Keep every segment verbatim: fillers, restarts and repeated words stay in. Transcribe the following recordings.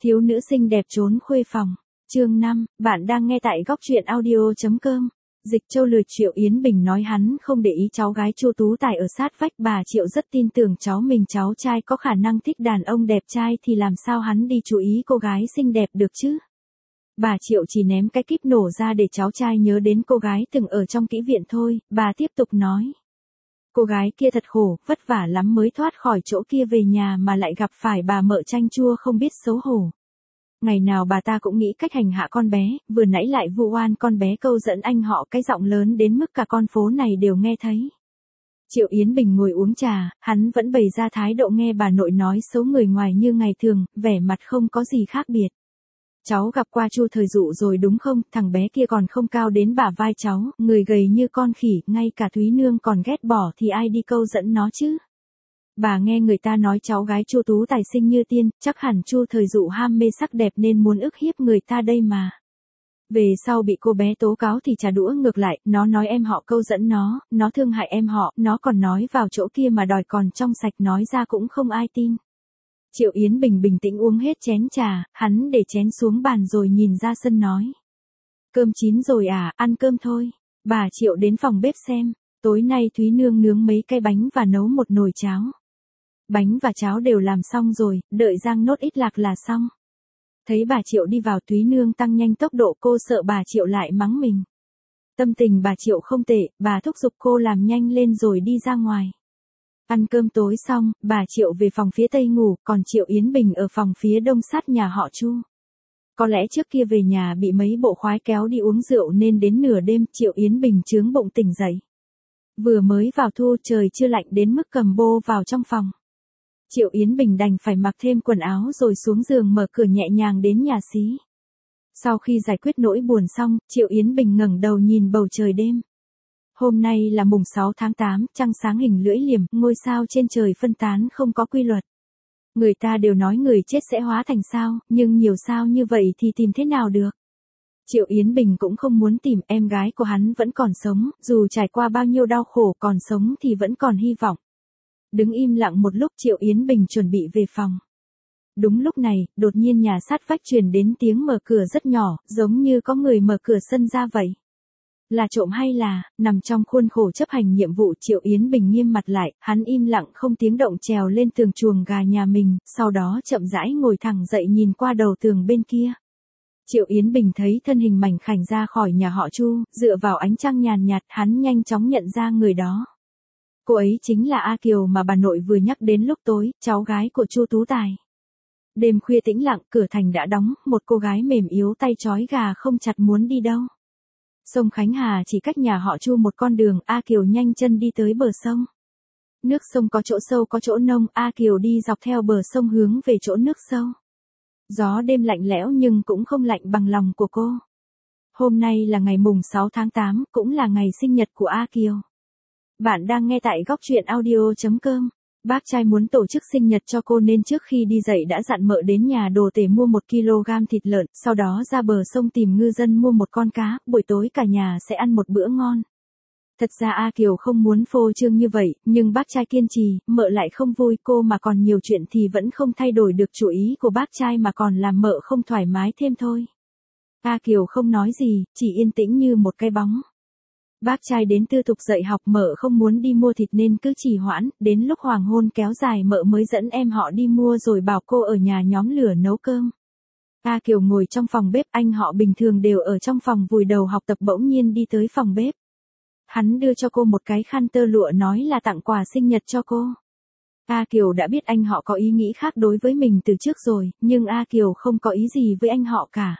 Thiếu nữ xinh đẹp trốn khuê phòng. Chương năm, bạn đang nghe tại góc truyện audio chấm com. Dịch Châu lừa Triệu Yến Bình nói hắn không để ý cháu gái Chu Tú Tài ở sát vách, bà Triệu rất tin tưởng cháu mình, cháu trai có khả năng thích đàn ông đẹp trai thì làm sao hắn đi chú ý cô gái xinh đẹp được chứ. Bà Triệu chỉ ném cái kíp nổ ra để cháu trai nhớ đến cô gái từng ở trong kỹ viện thôi, bà tiếp tục nói. Cô gái kia thật khổ, vất vả lắm mới thoát khỏi chỗ kia về nhà mà lại gặp phải bà mợ chanh chua không biết xấu hổ. Ngày nào bà ta cũng nghĩ cách hành hạ con bé, vừa nãy lại vu oan con bé câu dẫn anh họ cái giọng lớn đến mức cả con phố này đều nghe thấy. Triệu Yến Bình ngồi uống trà, hắn vẫn bày ra thái độ nghe bà nội nói xấu người ngoài như ngày thường, vẻ mặt không có gì khác biệt. Cháu gặp qua Chu Thời Dụ rồi đúng không, thằng bé kia còn không cao đến bả vai cháu, người gầy như con khỉ, ngay cả Thúy Nương còn ghét bỏ thì ai đi câu dẫn nó chứ. Bà nghe người ta nói cháu gái Chu Tú Tài xinh như tiên, chắc hẳn Chu Thời Dụ ham mê sắc đẹp nên muốn ức hiếp người ta đây mà. Về sau bị cô bé tố cáo thì trả đũa ngược lại, nó nói em họ câu dẫn nó, nó thương hại em họ, nó còn nói vào chỗ kia mà đòi còn trong sạch, nói ra cũng không ai tin. Triệu Yến Bình bình tĩnh uống hết chén trà, hắn để chén xuống bàn rồi nhìn ra sân nói. Cơm chín rồi à, ăn cơm thôi. Bà Triệu đến phòng bếp xem, tối nay Thúy Nương nướng mấy cái bánh và nấu một nồi cháo. Bánh và cháo đều làm xong rồi, đợi rang nốt ít lạc là xong. Thấy bà Triệu đi vào, Thúy Nương tăng nhanh tốc độ, cô sợ bà Triệu lại mắng mình. Tâm tình bà Triệu không tệ, bà thúc giục cô làm nhanh lên rồi đi ra ngoài. Ăn cơm tối xong, bà Triệu về phòng phía tây ngủ, còn Triệu Yến Bình ở phòng phía đông sát nhà họ Chu. Có lẽ trước kia về nhà bị mấy bộ khoái kéo đi uống rượu nên đến nửa đêm Triệu Yến Bình chướng bụng tỉnh dậy. Vừa mới vào thu trời chưa lạnh đến mức cầm bô vào trong phòng. Triệu Yến Bình đành phải mặc thêm quần áo rồi xuống giường mở cửa nhẹ nhàng đến nhà xí. Sau khi giải quyết nỗi buồn xong, Triệu Yến Bình ngẩng đầu nhìn bầu trời đêm. Hôm nay là mùng sáu tháng tám, trăng sáng hình lưỡi liềm, ngôi sao trên trời phân tán không có quy luật. Người ta đều nói người chết sẽ hóa thành sao, nhưng nhiều sao như vậy thì tìm thế nào được. Triệu Yến Bình cũng không muốn tìm, em gái của hắn vẫn còn sống, dù trải qua bao nhiêu đau khổ còn sống thì vẫn còn hy vọng. Đứng im lặng một lúc, Triệu Yến Bình chuẩn bị về phòng. Đúng lúc này, đột nhiên nhà sát vách truyền đến tiếng mở cửa rất nhỏ, giống như có người mở cửa sân ra vậy. Là trộm hay là, nằm trong khuôn khổ chấp hành nhiệm vụ, Triệu Yến Bình nghiêm mặt lại, hắn im lặng không tiếng động trèo lên tường chuồng gà nhà mình, sau đó chậm rãi ngồi thẳng dậy nhìn qua đầu tường bên kia. Triệu Yến Bình thấy thân hình mảnh khảnh ra khỏi nhà họ Chu, dựa vào ánh trăng nhàn nhạt, hắn nhanh chóng nhận ra người đó. Cô ấy chính là A Kiều mà bà nội vừa nhắc đến lúc tối, cháu gái của Chu Tú Tài. Đêm khuya tĩnh lặng, cửa thành đã đóng, một cô gái mềm yếu tay trói gà không chặt muốn đi đâu. Sông Khánh Hà chỉ cách nhà họ Chu một con đường, A Kiều nhanh chân đi tới bờ sông. Nước sông có chỗ sâu có chỗ nông, A Kiều đi dọc theo bờ sông hướng về chỗ nước sâu. Gió đêm lạnh lẽo nhưng cũng không lạnh bằng lòng của cô. Hôm nay là ngày mùng sáu tháng tám, cũng là ngày sinh nhật của A Kiều. Bạn đang nghe tại góc truyện audio chấm com. Bác trai muốn tổ chức sinh nhật cho cô nên trước khi đi dậy đã dặn mợ đến nhà đồ tể mua một ki lô gam thịt lợn, sau đó ra bờ sông tìm ngư dân mua một con cá, buổi tối cả nhà sẽ ăn một bữa ngon. Thật ra A Kiều không muốn phô trương như vậy, nhưng bác trai kiên trì, mợ lại không vui, cô mà còn nhiều chuyện thì vẫn không thay đổi được chủ ý của bác trai mà còn làm mợ không thoải mái thêm thôi. A Kiều không nói gì, chỉ yên tĩnh như một cái bóng. Bác trai đến tư thục dạy học, mợ không muốn đi mua thịt nên cứ trì hoãn, đến lúc hoàng hôn kéo dài mợ mới dẫn em họ đi mua rồi bảo cô ở nhà nhóm lửa nấu cơm. A Kiều ngồi trong phòng bếp, anh họ bình thường đều ở trong phòng vùi đầu học tập, bỗng nhiên đi tới phòng bếp. Hắn đưa cho cô một cái khăn tơ lụa nói là tặng quà sinh nhật cho cô. A Kiều đã biết anh họ có ý nghĩ khác đối với mình từ trước rồi, nhưng A Kiều không có ý gì với anh họ cả.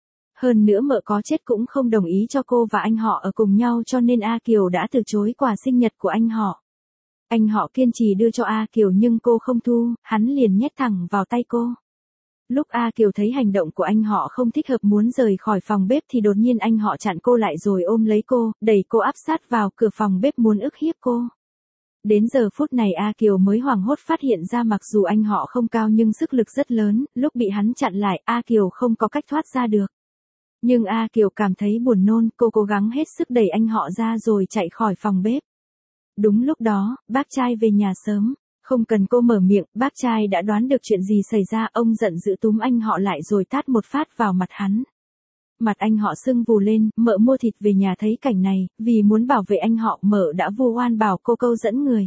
Hơn nữa mợ có chết cũng không đồng ý cho cô và anh họ ở cùng nhau, cho nên A Kiều đã từ chối quà sinh nhật của anh họ. Anh họ kiên trì đưa cho A Kiều nhưng cô không thu, hắn liền nhét thẳng vào tay cô. Lúc A Kiều thấy hành động của anh họ không thích hợp muốn rời khỏi phòng bếp thì đột nhiên anh họ chặn cô lại rồi ôm lấy cô, đẩy cô áp sát vào cửa phòng bếp muốn ức hiếp cô. Đến giờ phút này A Kiều mới hoảng hốt phát hiện ra mặc dù anh họ không cao nhưng sức lực rất lớn, lúc bị hắn chặn lại A Kiều không có cách thoát ra được. Nhưng A Kiều cảm thấy buồn nôn, cô cố gắng hết sức đẩy anh họ ra rồi chạy khỏi phòng bếp. Đúng lúc đó, bác trai về nhà sớm. Không cần cô mở miệng, bác trai đã đoán được chuyện gì xảy ra, ông giận dữ túm anh họ lại rồi tát một phát vào mặt hắn. Mặt anh họ sưng vù lên, mợ mua thịt về nhà thấy cảnh này, vì muốn bảo vệ anh họ, mợ đã vu oan bảo cô câu dẫn người.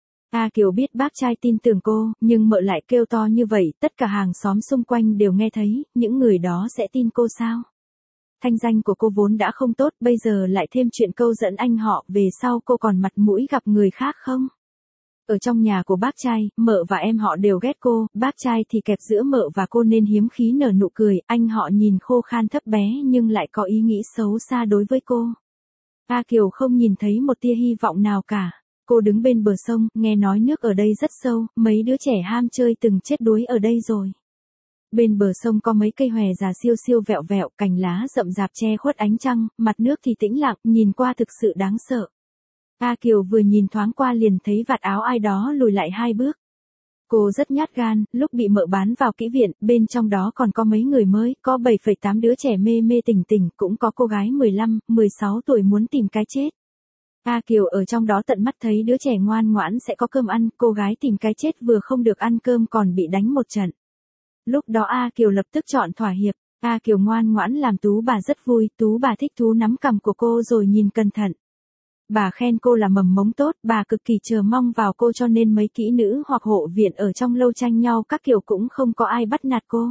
A Kiều biết bác trai tin tưởng cô, nhưng mợ lại kêu to như vậy, tất cả hàng xóm xung quanh đều nghe thấy, những người đó sẽ tin cô sao? Thanh danh của cô vốn đã không tốt, bây giờ lại thêm chuyện câu dẫn anh họ, về sau cô còn mặt mũi gặp người khác không? Ở trong nhà của bác trai, mợ và em họ đều ghét cô, bác trai thì kẹp giữa mợ và cô nên hiếm khí nở nụ cười, anh họ nhìn khô khan thấp bé nhưng lại có ý nghĩ xấu xa đối với cô. A Kiều không nhìn thấy một tia hy vọng nào cả. Cô đứng bên bờ sông, nghe nói nước ở đây rất sâu, mấy đứa trẻ ham chơi từng chết đuối ở đây rồi. Bên bờ sông có mấy cây hòe già siêu siêu vẹo vẹo, cành lá rậm rạp che khuất ánh trăng, mặt nước thì tĩnh lặng, nhìn qua thực sự đáng sợ. A Kiều vừa nhìn thoáng qua liền thấy vạt áo ai đó lùi lại hai bước. Cô rất nhát gan, lúc bị mợ bán vào kỹ viện, bên trong đó còn có mấy người mới, có bảy phẩy tám đứa trẻ mê mê tỉnh tỉnh, cũng có cô gái mười lăm, mười sáu tuổi muốn tìm cái chết. A Kiều ở trong đó tận mắt thấy đứa trẻ ngoan ngoãn sẽ có cơm ăn, cô gái tìm cái chết vừa không được ăn cơm còn bị đánh một trận. Lúc đó A Kiều lập tức chọn thỏa hiệp, A Kiều ngoan ngoãn làm Tú bà rất vui, Tú bà thích thú nắm cằm của cô rồi nhìn cẩn thận. Bà khen cô là mầm mống tốt, bà cực kỳ chờ mong vào cô cho nên mấy kỹ nữ hoặc hộ viện ở trong lâu tranh nhau các kiểu cũng không có ai bắt nạt cô.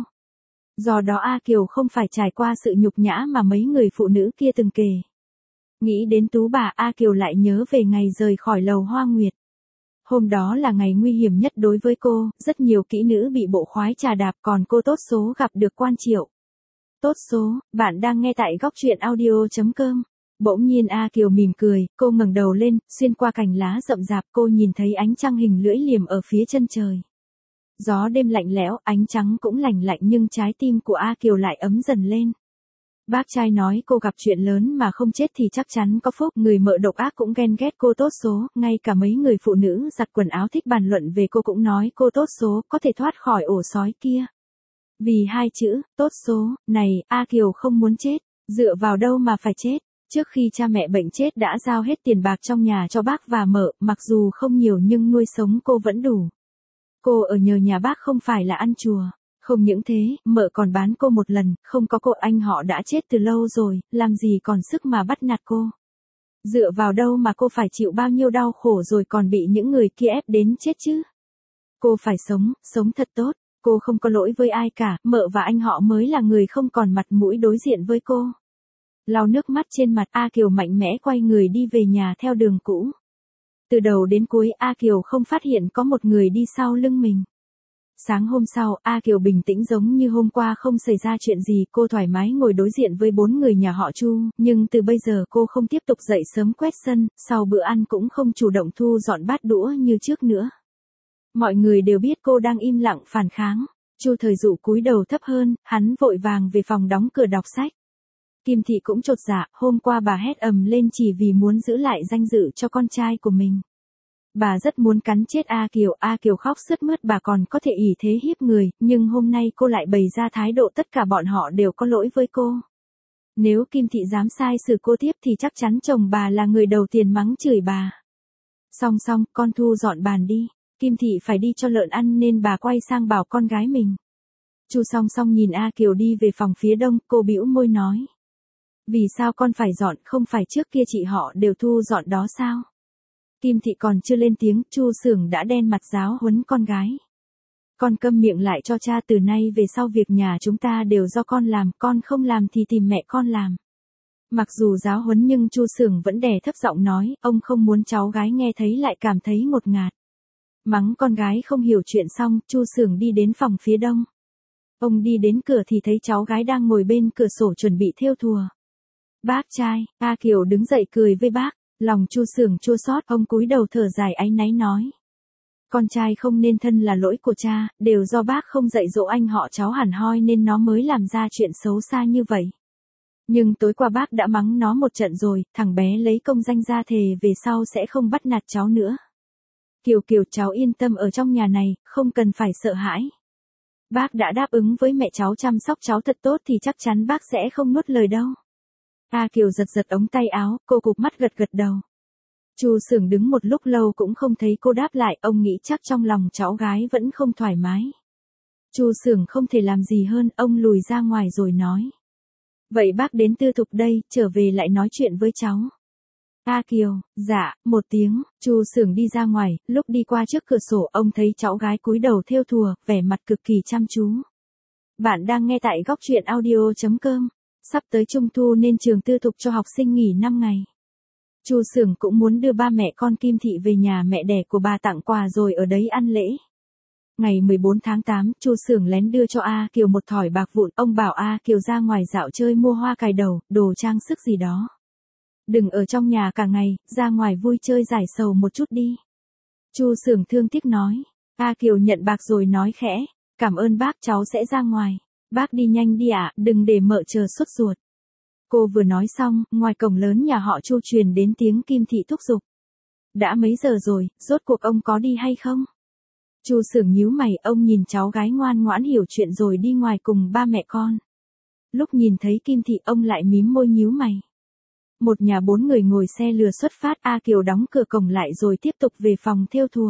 Do đó A Kiều không phải trải qua sự nhục nhã mà mấy người phụ nữ kia từng kể. Nghĩ đến Tú bà, A Kiều lại nhớ về ngày rời khỏi lầu Hoa Nguyệt. Hôm đó là ngày nguy hiểm nhất đối với cô, rất nhiều kỹ nữ bị bộ khoái trà đạp còn cô tốt số gặp được Quan Triệu. Tốt số, bạn đang nghe tại góc truyện audio chấm com. Bỗng nhiên A Kiều mỉm cười, cô ngẩng đầu lên, xuyên qua cành lá rậm rạp cô nhìn thấy ánh trăng hình lưỡi liềm ở phía chân trời. Gió đêm lạnh lẽo, ánh trắng cũng lành lạnh nhưng trái tim của A Kiều lại ấm dần lên. Bác trai nói cô gặp chuyện lớn mà không chết thì chắc chắn có phúc, người mợ độc ác cũng ghen ghét cô tốt số, ngay cả mấy người phụ nữ giặt quần áo thích bàn luận về cô cũng nói cô tốt số, có thể thoát khỏi ổ sói kia. Vì hai chữ, tốt số, này, A Kiều không muốn chết, dựa vào đâu mà phải chết. Trước khi cha mẹ bệnh chết đã giao hết tiền bạc trong nhà cho bác và mợ, mặc dù không nhiều nhưng nuôi sống cô vẫn đủ. Cô ở nhờ nhà bác không phải là ăn chùa. Không những thế, mợ còn bán cô một lần, không có cô anh họ đã chết từ lâu rồi, làm gì còn sức mà bắt nạt cô. Dựa vào đâu mà cô phải chịu bao nhiêu đau khổ rồi còn bị những người kia ép đến chết chứ. Cô phải sống, sống thật tốt, cô không có lỗi với ai cả, mợ và anh họ mới là người không còn mặt mũi đối diện với cô. Lau nước mắt trên mặt, A Kiều mạnh mẽ quay người đi về nhà theo đường cũ. Từ đầu đến cuối A Kiều không phát hiện có một người đi sau lưng mình. Sáng hôm sau, A Kiều bình tĩnh giống như hôm qua không xảy ra chuyện gì, cô thoải mái ngồi đối diện với bốn người nhà họ Chu, nhưng từ bây giờ cô không tiếp tục dậy sớm quét sân, sau bữa ăn cũng không chủ động thu dọn bát đũa như trước nữa. Mọi người đều biết cô đang im lặng phản kháng. Chu Thời Dụ cúi đầu thấp hơn, hắn vội vàng về phòng đóng cửa đọc sách. Kim Thị cũng chột dạ, hôm qua bà hét ầm lên chỉ vì muốn giữ lại danh dự cho con trai của mình. Bà rất muốn cắn chết A Kiều, A Kiều khóc sướt mướt, bà còn có thể ỷ thế hiếp người, nhưng hôm nay cô lại bày ra thái độ tất cả bọn họ đều có lỗi với cô. Nếu Kim Thị dám sai xử cô tiếp thì chắc chắn chồng bà là người đầu tiên mắng chửi bà. Song song, con thu dọn bàn đi. Kim Thị phải đi cho lợn ăn nên bà quay sang bảo con gái mình. Chu Song Song nhìn A Kiều đi về phòng phía đông, cô bĩu môi nói. Vì sao con phải dọn, không phải trước kia chị họ đều thu dọn đó sao? Kim Thị còn chưa lên tiếng, Chu Xưởng đã đen mặt giáo huấn con gái. Con câm miệng lại cho cha, từ nay về sau việc nhà chúng ta đều do con làm, con không làm thì tìm mẹ con làm. Mặc dù giáo huấn nhưng Chu Xưởng vẫn đè thấp giọng nói, ông không muốn cháu gái nghe thấy lại cảm thấy ngột ngạt. Mắng con gái không hiểu chuyện xong, Chu Xưởng đi đến phòng phía đông. Ông đi đến cửa thì thấy cháu gái đang ngồi bên cửa sổ chuẩn bị thêu thùa. Bác trai, A Kiều đứng dậy cười với bác, lòng Chu Xưởng chua xót, ông cúi đầu thở dài áy náy nói. Con trai không nên thân là lỗi của cha, đều do bác không dạy dỗ anh họ cháu hẳn hoi nên nó mới làm ra chuyện xấu xa như vậy. Nhưng tối qua bác đã mắng nó một trận rồi, thằng bé lấy công danh ra thề về sau sẽ không bắt nạt cháu nữa. Kiều Kiều, cháu yên tâm ở trong nhà này, không cần phải sợ hãi. Bác đã đáp ứng với mẹ cháu chăm sóc cháu thật tốt thì chắc chắn bác sẽ không nuốt lời đâu. A Kiều giật giật ống tay áo, cô cụp mắt gật gật đầu. Chu Sưởng đứng một lúc lâu cũng không thấy cô đáp lại, ông nghĩ chắc trong lòng cháu gái vẫn không thoải mái. Chu Sưởng không thể làm gì hơn, ông lùi ra ngoài rồi nói. Vậy bác đến tư thục đây, trở về lại nói chuyện với cháu. A Kiều, dạ, một tiếng, Chu Sưởng đi ra ngoài, lúc đi qua trước cửa sổ ông thấy cháu gái cúi đầu thêu thùa, vẻ mặt cực kỳ chăm chú. Bạn đang nghe tại góc truyện audio chấm com. Sắp tới Trung thu nên trường tư thục cho học sinh nghỉ năm ngày. Chu Sưởng cũng muốn đưa ba mẹ con Kim Thị về nhà mẹ đẻ của bà tặng quà rồi ở đấy ăn lễ. Ngày mười bốn tháng tám, Chu Sưởng lén đưa cho A Kiều một thỏi bạc vụn, ông bảo A Kiều ra ngoài dạo chơi mua hoa cài đầu, đồ trang sức gì đó. Đừng ở trong nhà cả ngày, ra ngoài vui chơi giải sầu một chút đi. Chu Sưởng thương tiếc nói. A Kiều nhận bạc rồi nói khẽ, cảm ơn bác, cháu sẽ ra ngoài. Bác đi nhanh đi ạ, đừng để mợ chờ sốt ruột. Cô vừa nói xong, ngoài cổng lớn nhà họ Chu truyền đến tiếng Kim Thị thúc giục. Đã mấy giờ rồi, rốt cuộc ông có đi hay không? Chu Sưởng nhíu mày, ông nhìn cháu gái ngoan ngoãn hiểu chuyện rồi đi ngoài cùng ba mẹ con. Lúc nhìn thấy Kim Thị ông lại mím môi nhíu mày. Một nhà bốn người ngồi xe lừa xuất phát, A Kiều đóng cửa cổng lại rồi tiếp tục về phòng thêu thùa.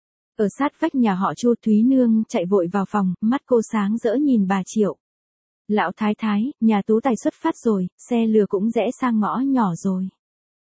Ở sát vách nhà họ Chu, Thúy Nương chạy vội vào phòng, mắt cô sáng rỡ nhìn bà Triệu. Lão thái thái, nhà Tú Tài xuất phát rồi, xe lừa cũng rẽ sang ngõ nhỏ rồi.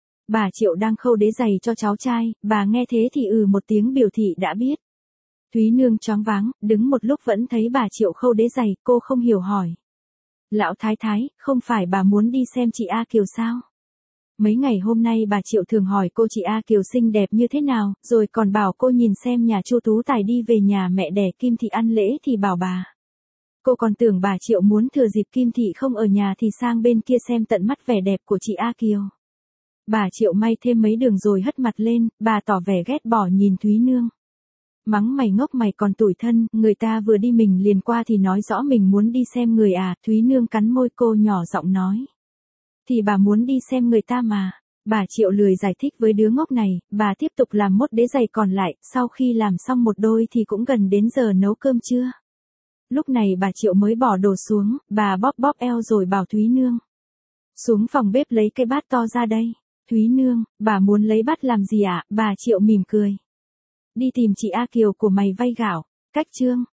Bà Triệu đang khâu đế giày cho cháu trai, bà nghe thế thì ừ một tiếng biểu thị đã biết. Thúy Nương choáng váng, đứng một lúc vẫn thấy bà Triệu khâu đế giày, cô không hiểu hỏi. Lão thái thái, không phải bà muốn đi xem chị A Kiều sao? Mấy ngày hôm nay bà Triệu thường hỏi cô chị A Kiều xinh đẹp như thế nào, rồi còn bảo cô nhìn xem nhà Chu Tú Tài đi về nhà mẹ đẻ Kim Thị ăn lễ thì bảo bà. Cô còn tưởng bà Triệu muốn thừa dịp Kim Thị không ở nhà thì sang bên kia xem tận mắt vẻ đẹp của chị A Kiều. Bà Triệu may thêm mấy đường rồi hất mặt lên, bà tỏ vẻ ghét bỏ nhìn Thúy Nương. Mắng mày ngốc, mày còn tủi thân, người ta vừa đi mình liền qua thì nói rõ mình muốn đi xem người à. Thúy Nương cắn môi, cô nhỏ giọng nói. Thì bà muốn đi xem người ta mà. Bà Triệu lười giải thích với đứa ngốc này, bà tiếp tục làm mốt đế giày còn lại, sau khi làm xong một đôi thì cũng gần đến giờ nấu cơm trưa. Lúc này bà Triệu mới bỏ đồ xuống, bà bóp bóp eo rồi bảo Thúy Nương. Xuống phòng bếp lấy cái bát to ra đây. Thúy Nương, bà muốn lấy bát làm gì ạ? À? Bà Triệu mỉm cười. Đi tìm chị A Kiều của mày vay gạo. Cách chương.